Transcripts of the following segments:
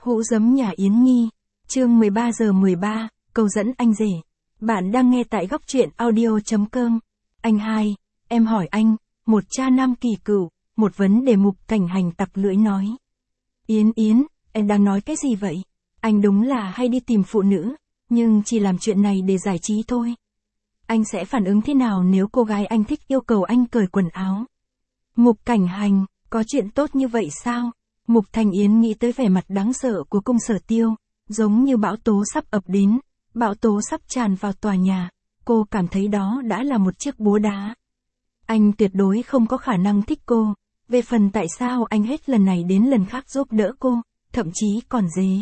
Hũ giấm nhà Yến Nhi, chương 13:13, câu dẫn anh rể. Bạn đang nghe tại góc truyện audio.com. Anh hai, em hỏi anh, một cha nam kỳ cựu, một vấn đề Mục Cảnh Hành tặc lưỡi nói. Yến, em đang nói cái gì vậy? Anh đúng là hay đi tìm phụ nữ, nhưng chỉ làm chuyện này để giải trí thôi. Anh sẽ phản ứng thế nào nếu cô gái anh thích yêu cầu anh cởi quần áo? Mục Cảnh Hành, có chuyện tốt như vậy sao? Mục Thanh Yến nghĩ tới vẻ mặt đáng sợ của cung Sở Tiêu, giống như bão tố sắp ập đến, bão tố sắp tràn vào tòa nhà, cô cảm thấy đó đã là một chiếc búa đá. Anh tuyệt đối không có khả năng thích cô, về phần tại sao anh hết lần này đến lần khác giúp đỡ cô, thậm chí còn dế.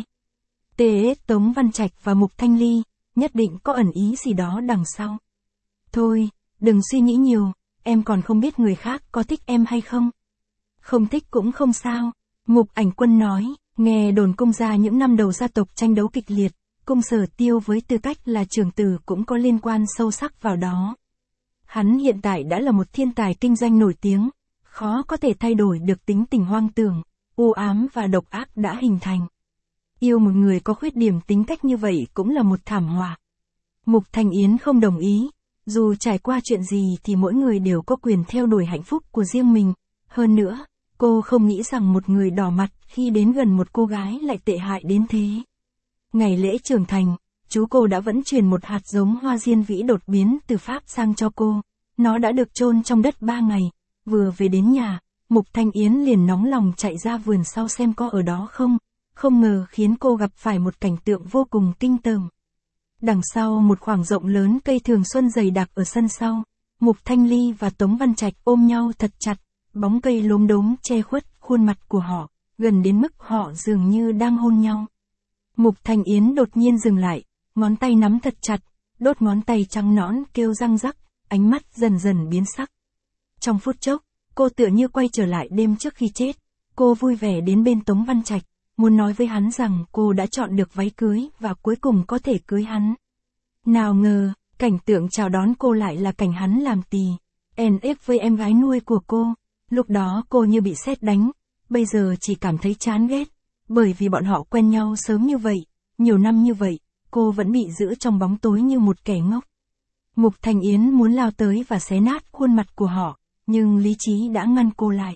Tống Văn Trạch và Mục Thanh Ly, nhất định có ẩn ý gì đó đằng sau. Thôi, đừng suy nghĩ nhiều, em còn không biết người khác có thích em hay không. Không thích cũng không sao. Mục Ảnh Quân nói, nghe đồn cung gia những năm đầu gia tộc tranh đấu kịch liệt, cung Sở Tiêu với tư cách là trưởng tử cũng có liên quan sâu sắc vào đó. Hắn hiện tại đã là một thiên tài kinh doanh nổi tiếng, khó có thể thay đổi được tính tình hoang tưởng, u ám và độc ác đã hình thành. Yêu một người có khuyết điểm tính cách như vậy cũng là một thảm họa. Mục Thanh Yến không đồng ý, dù trải qua chuyện gì thì mỗi người đều có quyền theo đuổi hạnh phúc của riêng mình, hơn nữa, cô không nghĩ rằng một người đỏ mặt khi đến gần một cô gái lại tệ hại đến thế. Ngày lễ trưởng thành, chú cô đã vẫn truyền một hạt giống hoa diên vĩ đột biến từ Pháp sang cho cô. Nó đã được chôn trong đất 3 ngày, vừa về đến nhà, Mục Thanh Yến liền nóng lòng chạy ra vườn sau xem có ở đó không, không ngờ khiến cô gặp phải một cảnh tượng vô cùng kinh tởm. Đằng sau một khoảng rộng lớn cây thường xuân dày đặc ở sân sau, Mục Thanh Ly và Tống Văn Trạch ôm nhau thật chặt. Bóng cây lốm đốm che khuất khuôn mặt của họ, gần đến mức họ dường như đang hôn nhau. Mục Thanh Yến đột nhiên dừng lại, ngón tay nắm thật chặt, đốt ngón tay trắng nõn kêu răng rắc, ánh mắt dần dần biến sắc. Trong phút chốc, cô tựa như quay trở lại đêm trước khi chết, cô vui vẻ đến bên Tống Văn Trạch, muốn nói với hắn rằng cô đã chọn được váy cưới và cuối cùng có thể cưới hắn. Nào ngờ, cảnh tượng chào đón cô lại là cảnh hắn làm tỳ, ép với em gái nuôi của cô. Lúc đó cô như bị sét đánh, bây giờ chỉ cảm thấy chán ghét, bởi vì bọn họ quen nhau sớm như vậy, nhiều năm như vậy, cô vẫn bị giữ trong bóng tối như một kẻ ngốc. Mục Thanh Yến muốn lao tới và xé nát khuôn mặt của họ, nhưng lý trí đã ngăn cô lại.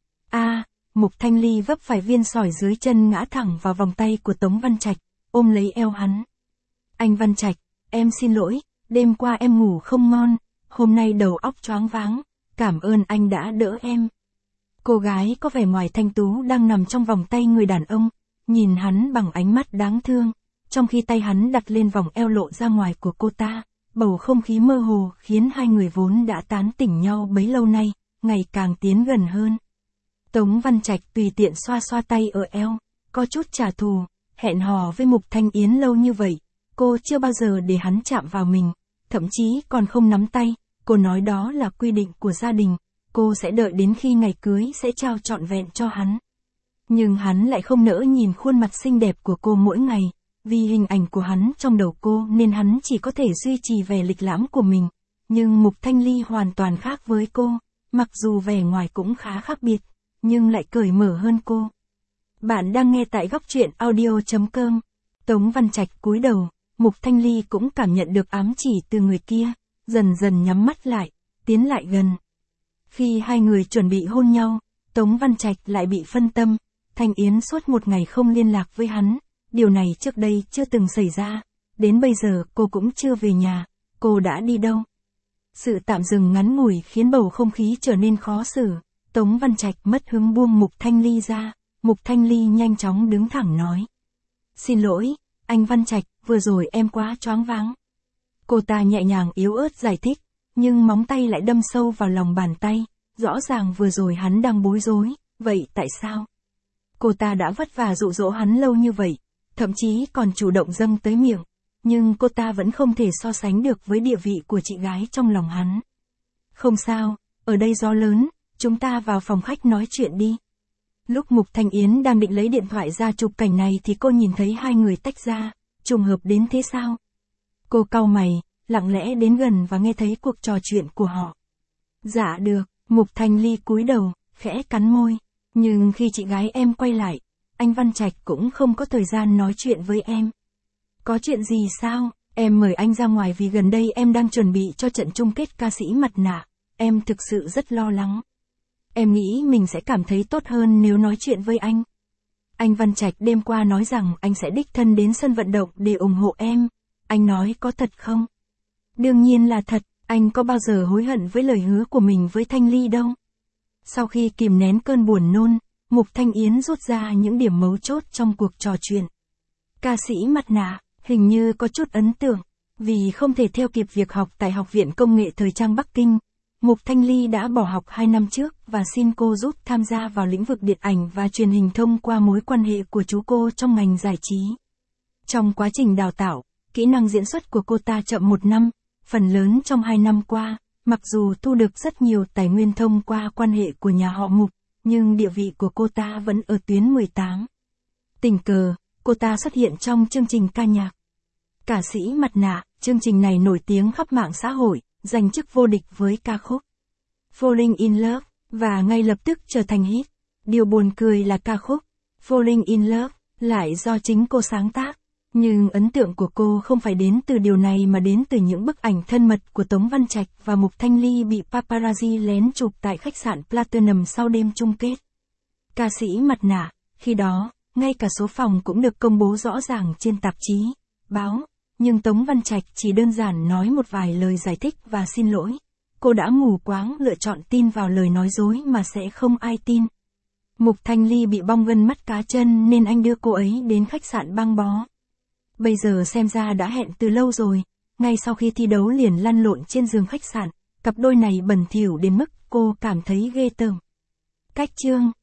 Mục Thanh Ly vấp phải viên sỏi dưới chân ngã thẳng vào vòng tay của Tống Văn Trạch, ôm lấy eo hắn. Anh Văn Trạch, em xin lỗi, đêm qua em ngủ không ngon, hôm nay đầu óc choáng váng. Cảm ơn anh đã đỡ em. Cô gái có vẻ ngoài thanh tú đang nằm trong vòng tay người đàn ông, nhìn hắn bằng ánh mắt đáng thương, trong khi tay hắn đặt lên vòng eo lộ ra ngoài của cô ta, bầu không khí mơ hồ khiến hai người vốn đã tán tỉnh nhau bấy lâu nay, ngày càng tiến gần hơn. Tống Văn Trạch tùy tiện xoa xoa tay ở eo, có chút trả thù, hẹn hò với Mục Thanh Yến lâu như vậy, cô chưa bao giờ để hắn chạm vào mình, thậm chí còn không nắm tay. Cô nói đó là quy định của gia đình, cô sẽ đợi đến khi ngày cưới sẽ trao trọn vẹn cho hắn. Nhưng hắn lại không nỡ nhìn khuôn mặt xinh đẹp của cô mỗi ngày, vì hình ảnh của hắn trong đầu cô nên hắn chỉ có thể duy trì vẻ lịch lãm của mình. Nhưng Mục Thanh Ly hoàn toàn khác với cô, mặc dù vẻ ngoài cũng khá khác biệt, nhưng lại cởi mở hơn cô. Bạn đang nghe tại góc truyện audio.com. Tống Văn Trạch cúi đầu, Mục Thanh Ly cũng cảm nhận được ám chỉ từ người kia. Dần dần nhắm mắt lại, tiến lại gần. Khi hai người chuẩn bị hôn nhau, Tống Văn Trạch lại bị phân tâm, Thanh Yến suốt một ngày không liên lạc với hắn, điều này trước đây chưa từng xảy ra, đến bây giờ cô cũng chưa về nhà, cô đã đi đâu? Sự tạm dừng ngắn ngủi khiến bầu không khí trở nên khó xử, Tống Văn Trạch mất hứng buông Mục Thanh Ly ra, Mục Thanh Ly nhanh chóng đứng thẳng nói. Xin lỗi, anh Văn Trạch, vừa rồi em quá choáng váng. Cô ta nhẹ nhàng yếu ớt giải thích, nhưng móng tay lại đâm sâu vào lòng bàn tay, rõ ràng vừa rồi hắn đang bối rối, vậy tại sao? Cô ta đã vất vả dụ dỗ hắn lâu như vậy, thậm chí còn chủ động dâng tới miệng, nhưng cô ta vẫn không thể so sánh được với địa vị của chị gái trong lòng hắn. Không sao, ở đây gió lớn, chúng ta vào phòng khách nói chuyện đi. Lúc Mục Thanh Yến đang định lấy điện thoại ra chụp cảnh này thì cô nhìn thấy hai người tách ra, trùng hợp đến thế sao? Cô cau mày, lặng lẽ đến gần và nghe thấy cuộc trò chuyện của họ. Dạ được, Mục Thanh Ly cúi đầu, khẽ cắn môi. Nhưng khi chị gái em quay lại, anh Văn Trạch cũng không có thời gian nói chuyện với em. Có chuyện gì sao? Em mời anh ra ngoài vì gần đây em đang chuẩn bị cho trận chung kết ca sĩ mặt nạ. Em thực sự rất lo lắng. Em nghĩ mình sẽ cảm thấy tốt hơn nếu nói chuyện với anh. Anh Văn Trạch đêm qua nói rằng anh sẽ đích thân đến sân vận động để ủng hộ em. Anh nói có thật không? Đương nhiên là thật, anh có bao giờ hối hận với lời hứa của mình với Thanh Ly đâu. Sau khi kìm nén cơn buồn nôn, Mục Thanh Yến rút ra những điểm mấu chốt trong cuộc trò chuyện. Ca sĩ mặt nạ, hình như có chút ấn tượng, vì không thể theo kịp việc học tại Học viện Công nghệ Thời trang Bắc Kinh. Mục Thanh Ly đã bỏ học 2 năm trước và xin cô giúp tham gia vào lĩnh vực điện ảnh và truyền hình thông qua mối quan hệ của chú cô trong ngành giải trí. Trong quá trình đào tạo, kỹ năng diễn xuất của cô ta chậm 1 năm, phần lớn trong 2 năm qua, mặc dù thu được rất nhiều tài nguyên thông qua quan hệ của nhà họ Mục, nhưng địa vị của cô ta vẫn ở tuyến 18. Tình cờ, cô ta xuất hiện trong chương trình ca nhạc. Ca sĩ mặt nạ, chương trình này nổi tiếng khắp mạng xã hội, giành chức vô địch với ca khúc Falling in Love, và ngay lập tức trở thành hit. Điều buồn cười là ca khúc Falling in Love lại do chính cô sáng tác. Nhưng ấn tượng của cô không phải đến từ điều này mà đến từ những bức ảnh thân mật của Tống Văn Trạch và Mục Thanh Ly bị paparazzi lén chụp tại khách sạn Platinum sau đêm chung kết. Ca sĩ mặt nạ, khi đó, ngay cả số phòng cũng được công bố rõ ràng trên tạp chí, báo, nhưng Tống Văn Trạch chỉ đơn giản nói một vài lời giải thích và xin lỗi. Cô đã mù quáng lựa chọn tin vào lời nói dối mà sẽ không ai tin. Mục Thanh Ly bị bong gân mắt cá chân nên anh đưa cô ấy đến khách sạn băng bó. Bây giờ xem ra đã hẹn từ lâu rồi, ngay sau khi thi đấu liền lăn lộn trên giường khách sạn, cặp đôi này bẩn thỉu đến mức cô cảm thấy ghê tởm. Cách chương